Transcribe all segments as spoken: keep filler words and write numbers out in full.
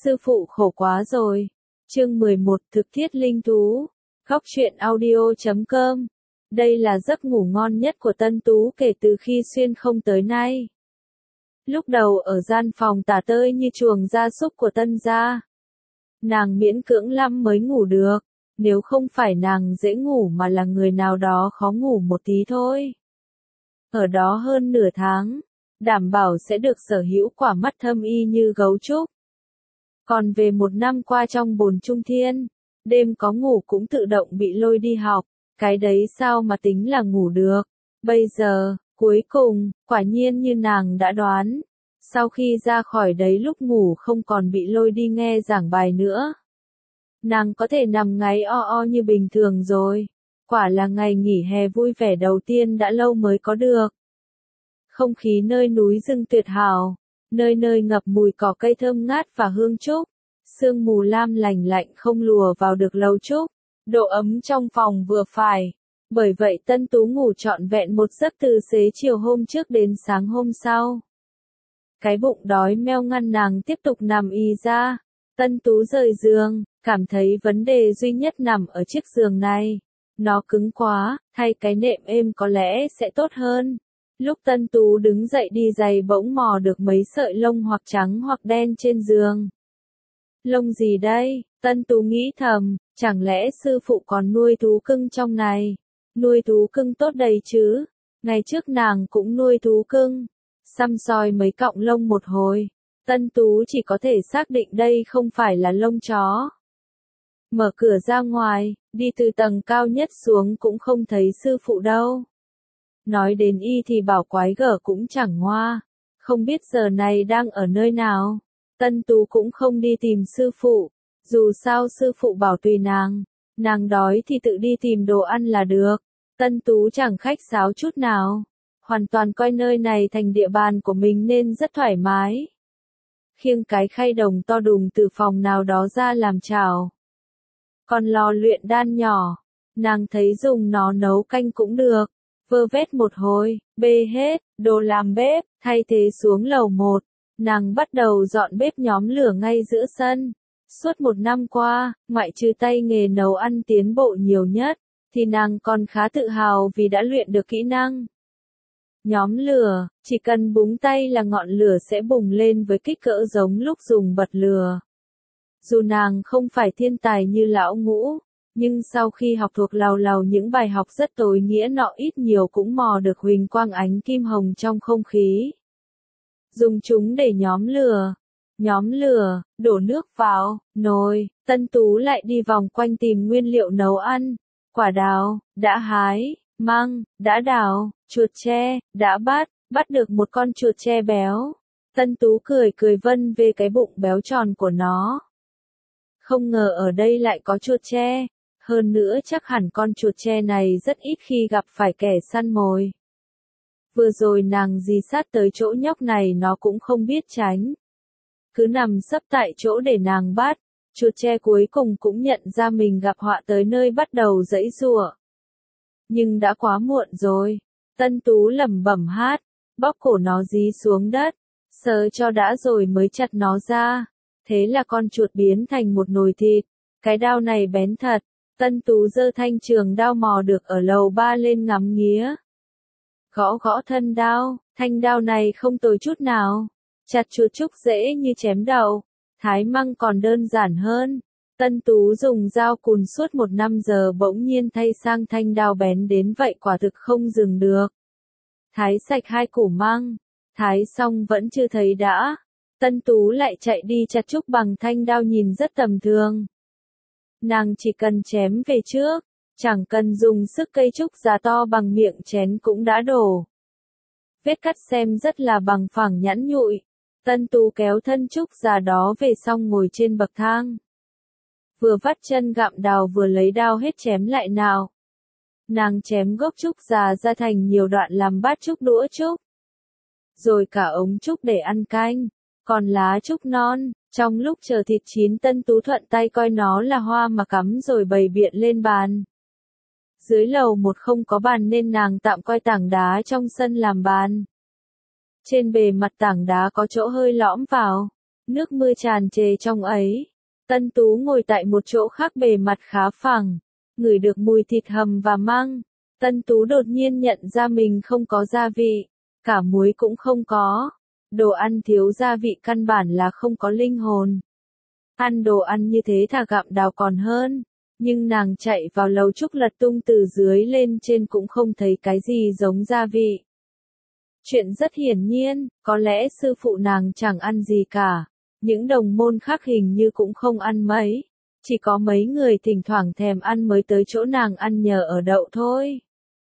Sư phụ khổ quá rồi. Chương mười một Thực thiết linh thú. Góc truyện audio chấm com. Đây là giấc ngủ ngon nhất của Tân Tú kể từ khi xuyên không tới nay. Lúc đầu ở gian phòng tả tơi như chuồng gia súc của Tân gia. Nàng miễn cưỡng lắm mới ngủ được, nếu không phải nàng dễ ngủ mà là người nào đó khó ngủ một tí thôi. Ở đó hơn nửa tháng, đảm bảo sẽ được sở hữu quả mắt thâm y như gấu trúc. Còn về một năm qua trong bồn trung thiên, đêm có ngủ cũng tự động bị lôi đi học, cái đấy sao mà tính là ngủ được. Bây giờ, cuối cùng, quả nhiên như nàng đã đoán, sau khi ra khỏi đấy lúc ngủ không còn bị lôi đi nghe giảng bài nữa. Nàng có thể nằm ngáy o o như bình thường rồi, quả là ngày nghỉ hè vui vẻ đầu tiên đã lâu mới có được. Không khí nơi núi rừng tuyệt hảo, nơi nơi ngập mùi cỏ cây thơm ngát và hương trúc, sương mù lam lành lạnh không lùa vào được lầu trúc, độ ấm trong phòng vừa phải. Bởi vậy Tân Tú ngủ trọn vẹn một giấc từ xế chiều hôm trước đến sáng hôm sau. Cái bụng đói meo ngăn nàng tiếp tục nằm y ra. Tân Tú rời giường, cảm thấy vấn đề duy nhất nằm ở chiếc giường này. Nó cứng quá, thay cái nệm êm có lẽ sẽ tốt hơn. Lúc Tân Tú đứng dậy đi giày bỗng mò được mấy sợi lông hoặc trắng hoặc đen trên giường. Lông gì đây? Tân Tú nghĩ thầm, chẳng lẽ sư phụ còn nuôi thú cưng trong này? Nuôi thú cưng tốt đầy chứ? Ngày trước nàng cũng nuôi thú cưng. Xăm soi mấy cọng lông một hồi, Tân Tú chỉ có thể xác định đây không phải là lông chó. Mở cửa ra ngoài, đi từ tầng cao nhất xuống cũng không thấy sư phụ đâu. Nói đến y thì bảo quái gở cũng chẳng ngoa, không biết giờ này đang ở nơi nào. Tân Tú cũng không đi tìm sư phụ, dù sao sư phụ bảo tùy nàng, nàng đói thì tự đi tìm đồ ăn là được. Tân Tú chẳng khách sáo chút nào, hoàn toàn coi nơi này thành địa bàn của mình nên rất thoải mái. Khiêng cái khay đồng to đùng từ phòng nào đó ra làm chảo. Còn lò luyện đan nhỏ, nàng thấy dùng nó nấu canh cũng được. Vơ vét một hồi, bê hết, đồ làm bếp, thay thế xuống lầu một. Nàng bắt đầu dọn bếp nhóm lửa ngay giữa sân. Suốt một năm qua, ngoại trừ tay nghề nấu ăn tiến bộ nhiều nhất, thì nàng còn khá tự hào vì đã luyện được kỹ năng. Nhóm lửa, chỉ cần búng tay là ngọn lửa sẽ bùng lên với kích cỡ giống lúc dùng bật lửa. Dù nàng không phải thiên tài như lão Ngũ, nhưng sau khi học thuộc lào lào những bài học rất tối nghĩa nọ ít nhiều cũng mò được huỳnh quang ánh kim hồng trong không khí. Dùng chúng để nhóm lửa. Nhóm lửa, đổ nước vào, nồi, Tân Tú lại đi vòng quanh tìm nguyên liệu nấu ăn. Quả đào, đã hái, măng, đã đào, chuột tre, đã bắt, bắt được một con chuột tre béo. Tân Tú cười cười vân về cái bụng béo tròn của nó. Không ngờ ở đây lại có chuột tre. Hơn nữa chắc hẳn con chuột tre này rất ít khi gặp phải kẻ săn mồi. Vừa rồi nàng dì sát tới chỗ nhóc này nó cũng không biết tránh. Cứ nằm sấp tại chỗ để nàng bắt, chuột tre cuối cùng cũng nhận ra mình gặp họa tới nơi bắt đầu giãy giụa. Nhưng đã quá muộn rồi, Tân Tú lẩm bẩm hát, bóp cổ nó dí xuống đất, sờ cho đã rồi mới chặt nó ra. Thế là con chuột biến thành một nồi thịt, cái đao này bén thật. Tân Tú giơ thanh trường đao mò được ở lầu ba lên ngắm nghía. Gõ gõ thân đao, thanh đao này không tồi chút nào. Chặt chuột trúc dễ như chém đầu. Thái măng còn đơn giản hơn. Tân Tú dùng dao cùn suốt một năm giờ bỗng nhiên thay sang thanh đao bén đến vậy quả thực không dừng được. Thái sạch hai củ măng. Thái xong vẫn chưa thấy đã. Tân Tú lại chạy đi chặt trúc bằng thanh đao nhìn rất tầm thường. Nàng chỉ cần chém về trước, chẳng cần dùng sức cây trúc già to bằng miệng chén cũng đã đổ. Vết cắt xem rất là bằng phẳng nhẵn nhụi. Tân Tú kéo thân trúc già đó về xong ngồi trên bậc thang. Vừa vắt chân gặm đào vừa lấy đao hết chém lại nào. Nàng chém gốc trúc già ra thành nhiều đoạn làm bát trúc đũa trúc. Rồi cả ống trúc để ăn canh, còn lá trúc non. Trong lúc chờ thịt chín Tân Tú thuận tay coi nó là hoa mà cắm rồi bày biện lên bàn. Dưới lầu một không có bàn nên nàng tạm coi tảng đá trong sân làm bàn. Trên bề mặt tảng đá có chỗ hơi lõm vào, nước mưa tràn trề trong ấy. Tân Tú ngồi tại một chỗ khác bề mặt khá phẳng, ngửi được mùi thịt hầm và măng. Tân Tú đột nhiên nhận ra mình không có gia vị, cả muối cũng không có. Đồ ăn thiếu gia vị căn bản là không có linh hồn. Ăn đồ ăn như thế thà gặm đào còn hơn. Nhưng nàng chạy vào lầu trúc lật tung từ dưới lên trên cũng không thấy cái gì giống gia vị. Chuyện rất hiển nhiên, có lẽ sư phụ nàng chẳng ăn gì cả. Những đồng môn khác hình như cũng không ăn mấy. Chỉ có mấy người thỉnh thoảng thèm ăn mới tới chỗ nàng ăn nhờ ở đậu thôi.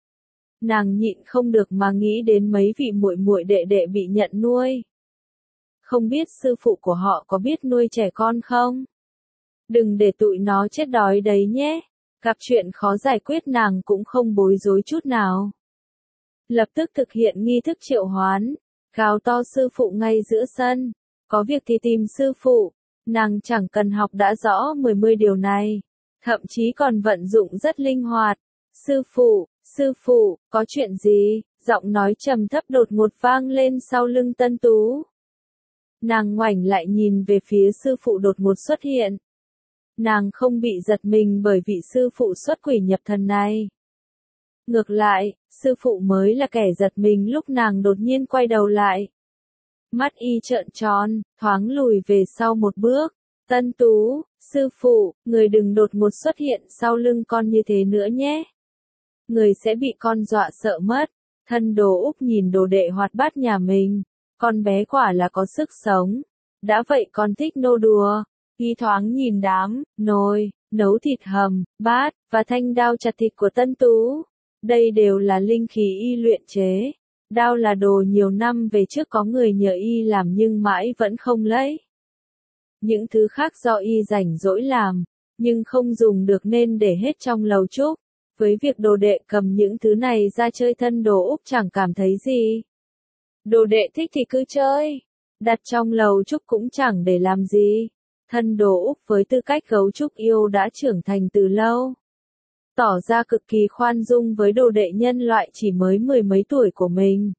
Nàng nhịn không được mà nghĩ đến mấy vị muội muội đệ đệ bị nhận nuôi. Không biết sư phụ của họ có biết nuôi trẻ con không? Đừng để tụi nó chết đói đấy nhé. Gặp chuyện khó giải quyết nàng cũng không bối rối chút nào. Lập tức thực hiện nghi thức triệu hoán, gào to sư phụ ngay giữa sân. Có việc thì tìm sư phụ, nàng chẳng cần học đã rõ mười mươi điều này. Thậm chí còn vận dụng rất linh hoạt. Sư phụ, sư phụ, có chuyện gì? Giọng nói trầm thấp đột ngột vang lên sau lưng Tân Tú. Nàng ngoảnh lại nhìn về phía sư phụ đột ngột xuất hiện. Nàng không bị giật mình bởi vị sư phụ xuất quỷ nhập thần này. Ngược lại, sư phụ mới là kẻ giật mình lúc nàng đột nhiên quay đầu lại. Mắt y trợn tròn, thoáng lùi về sau một bước. Tân Tú, sư phụ, người đừng đột ngột xuất hiện sau lưng con như thế nữa nhé. Người sẽ bị con dọa sợ mất. Thân Đồ Úc nhìn đồ đệ hoạt bát nhà mình. Con bé quả là có sức sống. Đã vậy con thích nô đùa. Y thoáng nhìn đám, nồi, nấu thịt hầm, bát, và thanh đao chặt thịt của Tân Tú. Đây đều là linh khí y luyện chế. Đao là đồ nhiều năm về trước có người nhờ y làm nhưng mãi vẫn không lấy. Những thứ khác do y rảnh rỗi làm, nhưng không dùng được nên để hết trong lầu trúc. Với việc đồ đệ cầm những thứ này ra chơi Thân Đồ Úc chẳng cảm thấy gì. Đồ đệ thích thì cứ chơi, đặt trong lầu trúc cũng chẳng để làm gì. Thân Đồ Úc với tư cách gấu trúc yêu đã trưởng thành từ lâu. Tỏ ra cực kỳ khoan dung với đồ đệ nhân loại chỉ mới mười mấy tuổi của mình.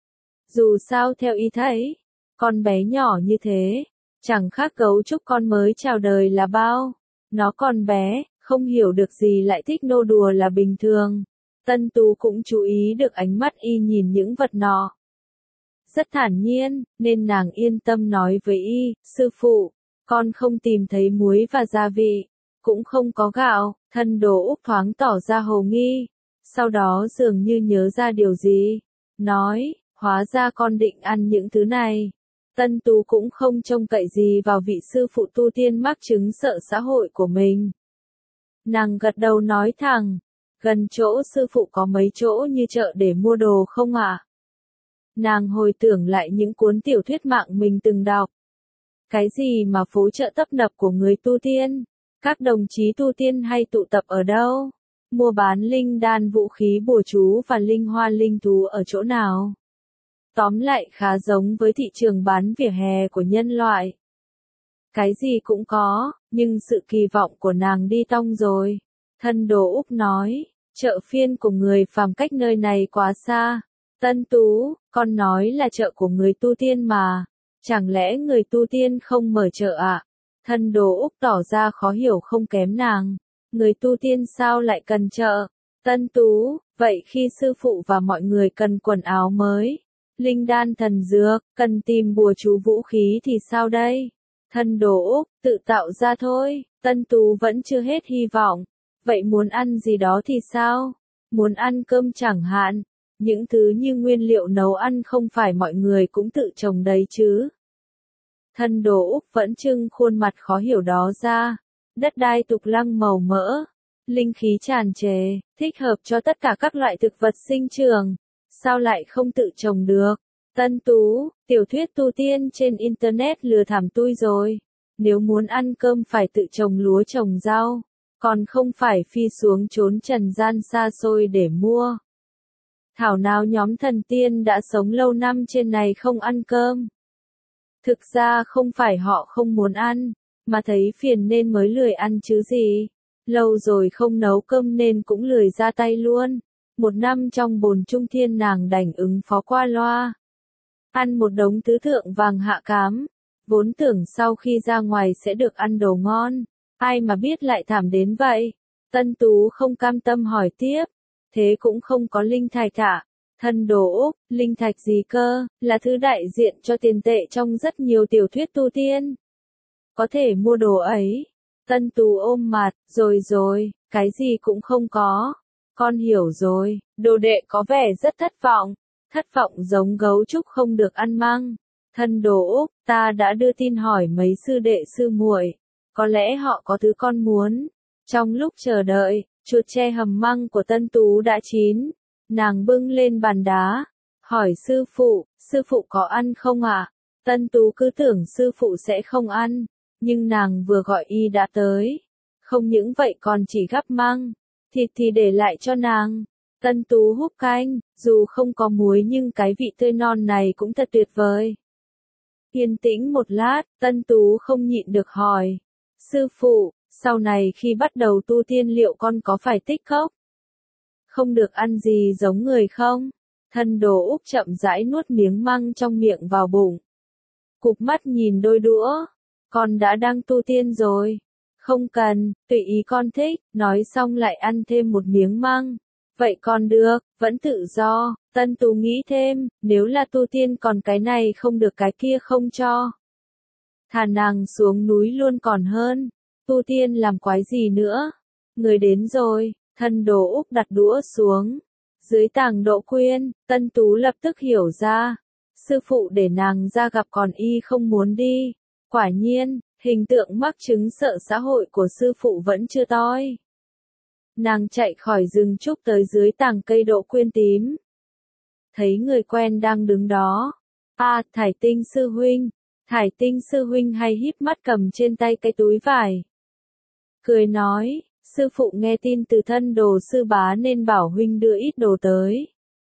Dù sao theo y thấy, con bé nhỏ như thế, chẳng khác gấu trúc con mới chào đời là bao. Nó còn bé, không hiểu được gì lại thích nô đùa là bình thường. Tân Tú cũng chú ý được ánh mắt y nhìn những vật nọ. Rất thản nhiên, nên nàng yên tâm nói với y, sư phụ, con không tìm thấy muối và gia vị, cũng không có gạo. Thân Đồ Úc thoáng tỏ ra hồ nghi, sau đó dường như nhớ ra điều gì, nói, hóa ra con định ăn những thứ này. Tân Tú cũng không trông cậy gì vào vị sư phụ tu tiên mắc chứng sợ xã hội của mình. Nàng gật đầu nói thẳng, gần chỗ sư phụ có mấy chỗ như chợ để mua đồ không ạ? À? Nàng hồi tưởng lại những cuốn tiểu thuyết mạng mình từng đọc. Cái gì mà phố chợ tấp nập của người tu tiên? Các đồng chí tu tiên hay tụ tập ở đâu? Mua bán linh đan vũ khí bùa chú và linh hoa linh thú ở chỗ nào? Tóm lại khá giống với thị trường bán vỉa hè của nhân loại. Cái gì cũng có, nhưng sự kỳ vọng của nàng đi tong rồi. Thân Đồ Úc nói, chợ phiên của người phàm cách nơi này quá xa. Tân Tú, con nói là chợ của người tu tiên mà. Chẳng lẽ người tu tiên không mở chợ ạ? À? Thân Đồ Úc tỏ ra khó hiểu không kém nàng. Người tu tiên sao lại cần chợ? Tân Tú, vậy khi sư phụ và mọi người cần quần áo mới, linh đan thần dược, cần tìm bùa chú vũ khí thì sao đây? Thân Đồ Úc, tự tạo ra thôi. Tân Tú vẫn chưa hết hy vọng. Vậy muốn ăn gì đó thì sao? Muốn ăn cơm chẳng hạn. Những thứ như nguyên liệu nấu ăn không phải mọi người cũng tự trồng đấy chứ. Thân Đồ Úc vẫn trưng khuôn mặt khó hiểu đó ra. Đất đai tục lăng màu mỡ, linh khí tràn trề, thích hợp cho tất cả các loại thực vật sinh trưởng. Sao lại không tự trồng được? Tân Tú, tiểu thuyết tu tiên trên Internet lừa thảm tui rồi. Nếu muốn ăn cơm phải tự trồng lúa trồng rau, còn không phải phi xuống chốn trần gian xa xôi để mua. Thảo nào nhóm thần tiên đã sống lâu năm trên này không ăn cơm. Thực ra không phải họ không muốn ăn, mà thấy phiền nên mới lười ăn chứ gì. Lâu rồi không nấu cơm nên cũng lười ra tay luôn. Một năm trong bồn trung thiên nàng đành ứng phó qua loa. Ăn một đống tứ thượng vàng hạ cám. Vốn tưởng sau khi ra ngoài sẽ được ăn đồ ngon, ai mà biết lại thảm đến vậy. Tân Tú không cam tâm hỏi tiếp, thế cũng không có linh thạch ạ. Thân đồ Úc, linh thạch gì cơ, là thứ đại diện cho tiền tệ trong rất nhiều tiểu thuyết tu tiên. Có thể mua đồ ấy. Tân Tú ôm mặt, rồi rồi, cái gì cũng không có. Con hiểu rồi, đồ đệ có vẻ rất thất vọng. Thất vọng giống gấu trúc không được ăn măng. Thân đồ Úc, ta đã đưa tin hỏi mấy sư đệ sư muội, có lẽ họ có thứ con muốn. Trong lúc chờ đợi, chuột tre hầm măng của Tân Tú đã chín. Nàng bưng lên bàn đá, hỏi sư phụ, sư phụ có ăn không ạ? À? Tân Tú cứ tưởng sư phụ sẽ không ăn, nhưng nàng vừa gọi y đã tới. Không những vậy còn chỉ gắp măng, thịt thì để lại cho nàng. Tân Tú húp canh, dù không có muối nhưng cái vị tươi non này cũng thật tuyệt vời. Yên tĩnh một lát, Tân Tú không nhịn được hỏi, sư phụ, sau này khi bắt đầu tu tiên liệu con có phải tích cốc? Không được ăn gì giống người không? Thân đồ Úc chậm rãi nuốt miếng măng trong miệng vào bụng. Cụp mắt nhìn đôi đũa. Con đã đang tu tiên rồi. Không cần, tùy ý con thích, nói xong lại ăn thêm một miếng măng. Vậy còn được, vẫn tự do. Tân Tú nghĩ thêm, nếu là tu tiên còn cái này không được cái kia không cho. Thà nàng xuống núi luôn còn hơn. Tu tiên làm quái gì nữa? Người đến rồi. Thân đồ Úc đặt đũa xuống. Dưới tàng Độ Quyên, Tân Tú lập tức hiểu ra. Sư phụ để nàng ra gặp còn y không muốn đi. Quả nhiên, hình tượng mắc chứng sợ xã hội của sư phụ vẫn chưa toi. Nàng chạy khỏi rừng trúc tới dưới tàng cây Độ Quyên tím. Thấy người quen đang đứng đó. À, Thải Tinh sư huynh. Thải Tinh sư huynh hay híp mắt cầm trên tay cái túi vải. Cười nói. Sư phụ nghe tin từ thân đồ sư bá nên bảo huynh đưa ít đồ tới.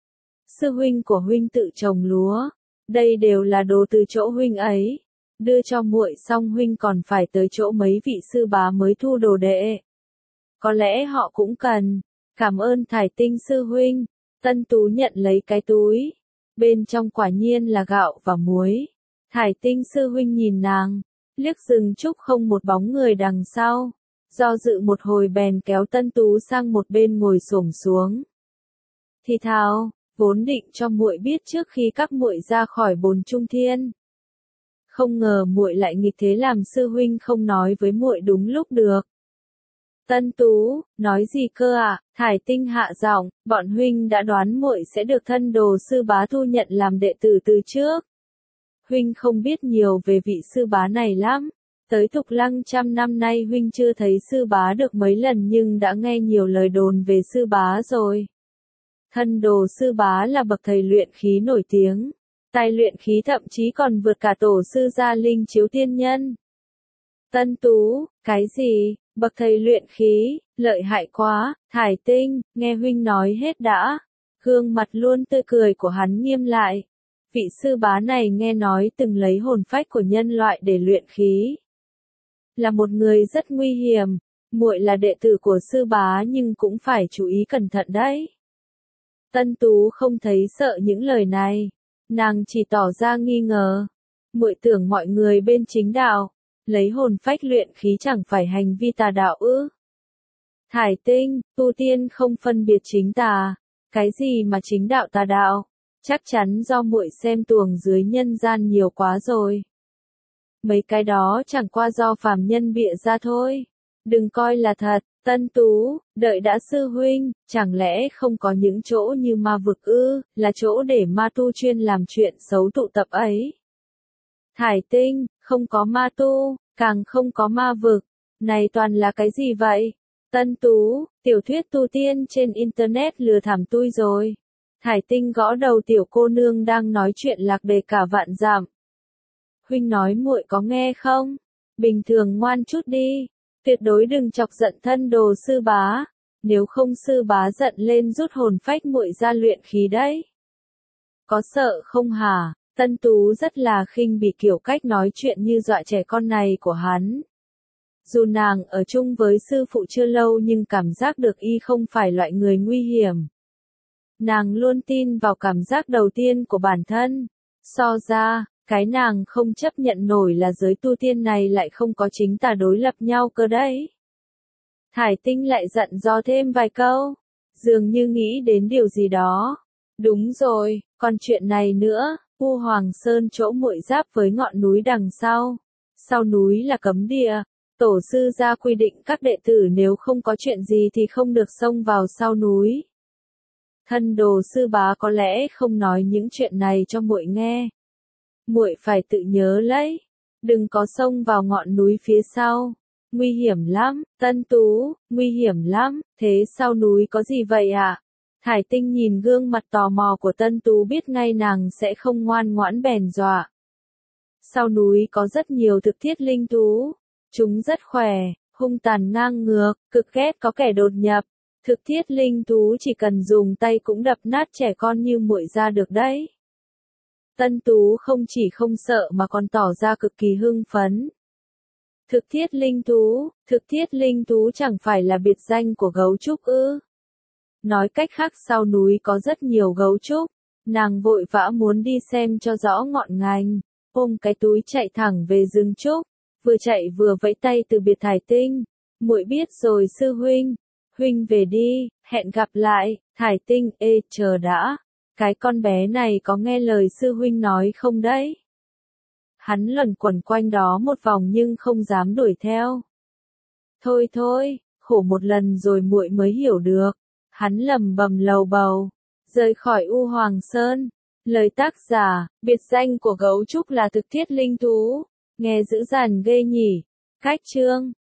Sư huynh của huynh tự trồng lúa, đây đều là đồ từ chỗ huynh ấy. Đưa cho muội xong huynh còn phải tới chỗ mấy vị sư bá mới thu đồ đệ. Có lẽ họ cũng cần. Cảm ơn Thải Tinh sư huynh. Tân Tú nhận lấy cái túi. Bên trong quả nhiên là gạo và muối. Thải Tinh sư huynh nhìn nàng, liếc rừng trúc không một bóng người đằng sau. Do dự một hồi bèn kéo Tân Tú sang một bên ngồi xổm xuống. Thì thào, vốn định cho muội biết trước khi các muội ra khỏi bồn trung thiên. Không ngờ muội lại nghịch thế làm sư huynh không nói với muội đúng lúc được. Tân Tú, nói gì cơ ạ? À? Thải Tinh hạ giọng, bọn huynh đã đoán muội sẽ được thân đồ sư bá thu nhận làm đệ tử từ trước. Huynh không biết nhiều về vị sư bá này lắm. Tới Thục Lăng trăm năm nay huynh chưa thấy sư bá được mấy lần nhưng đã nghe nhiều lời đồn về sư bá rồi. Thân đồ sư bá là bậc thầy luyện khí nổi tiếng. Tài luyện khí thậm chí còn vượt cả tổ sư Gia Linh Chiếu Tiên Nhân. Tân Tú, cái gì? Bậc thầy luyện khí, lợi hại quá. Thải Tinh, nghe huynh nói hết đã. Gương mặt luôn tươi cười của hắn nghiêm lại. Vị sư bá này nghe nói từng lấy hồn phách của nhân loại để luyện khí. Là một người rất nguy hiểm. Muội là đệ tử của sư bá nhưng cũng phải chú ý cẩn thận đấy. Tân Tú không thấy sợ những lời này. Nàng chỉ tỏ ra nghi ngờ. Muội tưởng mọi người bên chính đạo, lấy hồn phách luyện khí chẳng phải hành vi tà đạo ư? Thải Tinh, tu tiên không phân biệt chính tà. Cái gì mà chính đạo tà đạo? Chắc chắn do muội xem tuồng dưới nhân gian nhiều quá rồi. Mấy cái đó chẳng qua do phàm nhân bịa ra thôi. Đừng coi là thật. Tân Tú, đợi đã sư huynh, chẳng lẽ không có những chỗ như ma vực ư, là chỗ để ma tu chuyên làm chuyện xấu tụ tập ấy. Thải Tinh, không có ma tu, càng không có ma vực. Này toàn là cái gì vậy? Tân Tú, tiểu thuyết tu tiên trên internet lừa thảm tui rồi. Thải Tinh gõ đầu tiểu cô nương đang nói chuyện lạc đề cả vạn dặm. Huynh nói muội có nghe không? Bình thường ngoan chút đi. Tuyệt đối đừng chọc giận thân đồ sư bá. Nếu không sư bá giận lên rút hồn phách muội ra luyện khí đấy. Có sợ không hả? Tân Tú rất là khinh bỉ kiểu cách nói chuyện như dọa trẻ con này của hắn. Dù nàng ở chung với sư phụ chưa lâu nhưng cảm giác được y không phải loại người nguy hiểm. Nàng luôn tin vào cảm giác đầu tiên của bản thân. So ra, Cái nàng không chấp nhận nổi là giới tu tiên này lại không có chính tà đối lập nhau cơ đấy. Thải Tinh lại giận dò thêm vài câu, dường như nghĩ đến điều gì đó. Đúng rồi, còn chuyện này nữa, U Hoàng Sơn chỗ muội giáp với ngọn núi đằng sau. Sau núi là cấm địa, tổ sư ra quy định các đệ tử nếu không có chuyện gì thì không được xông vào sau núi. Thân đồ sư bá có lẽ không nói những chuyện này cho muội nghe. Muội phải tự nhớ lấy, đừng có xông vào ngọn núi phía sau. Nguy hiểm lắm, Tân Tú, nguy hiểm lắm, thế sau núi có gì vậy ạ? À? Thải Tinh nhìn gương mặt tò mò của Tân Tú biết ngay nàng sẽ không ngoan ngoãn bèn dọa. Sau núi có rất nhiều thực thiết linh thú, chúng rất khỏe, hung tàn ngang ngược, cực ghét có kẻ đột nhập. Thực thiết linh thú chỉ cần dùng tay cũng đập nát trẻ con như muội ra được đấy. Tân Tú không chỉ không sợ mà còn tỏ ra cực kỳ hưng phấn. Thực thiết linh thú, thực thiết linh thú chẳng phải là biệt danh của gấu trúc ư? Nói cách khác sau núi có rất nhiều gấu trúc, nàng vội vã muốn đi xem cho rõ ngọn ngành, ôm cái túi chạy thẳng về rừng trúc, vừa chạy vừa vẫy tay từ biệt Thải Tinh. Muội biết rồi sư huynh, huynh về đi, hẹn gặp lại. Thải Tinh, ê chờ đã, cái con bé này có nghe lời sư huynh nói không đấy? Hắn luẩn quẩn quanh đó một vòng nhưng không dám đuổi theo. Thôi thôi, khổ một lần rồi muội mới hiểu được. Hắn lầm bầm lầu bầu, rời khỏi U Hoàng Sơn. Lời tác giả, biệt danh của gấu trúc là thực thiết linh thú, nghe dữ dằn ghê nhỉ. Cách chương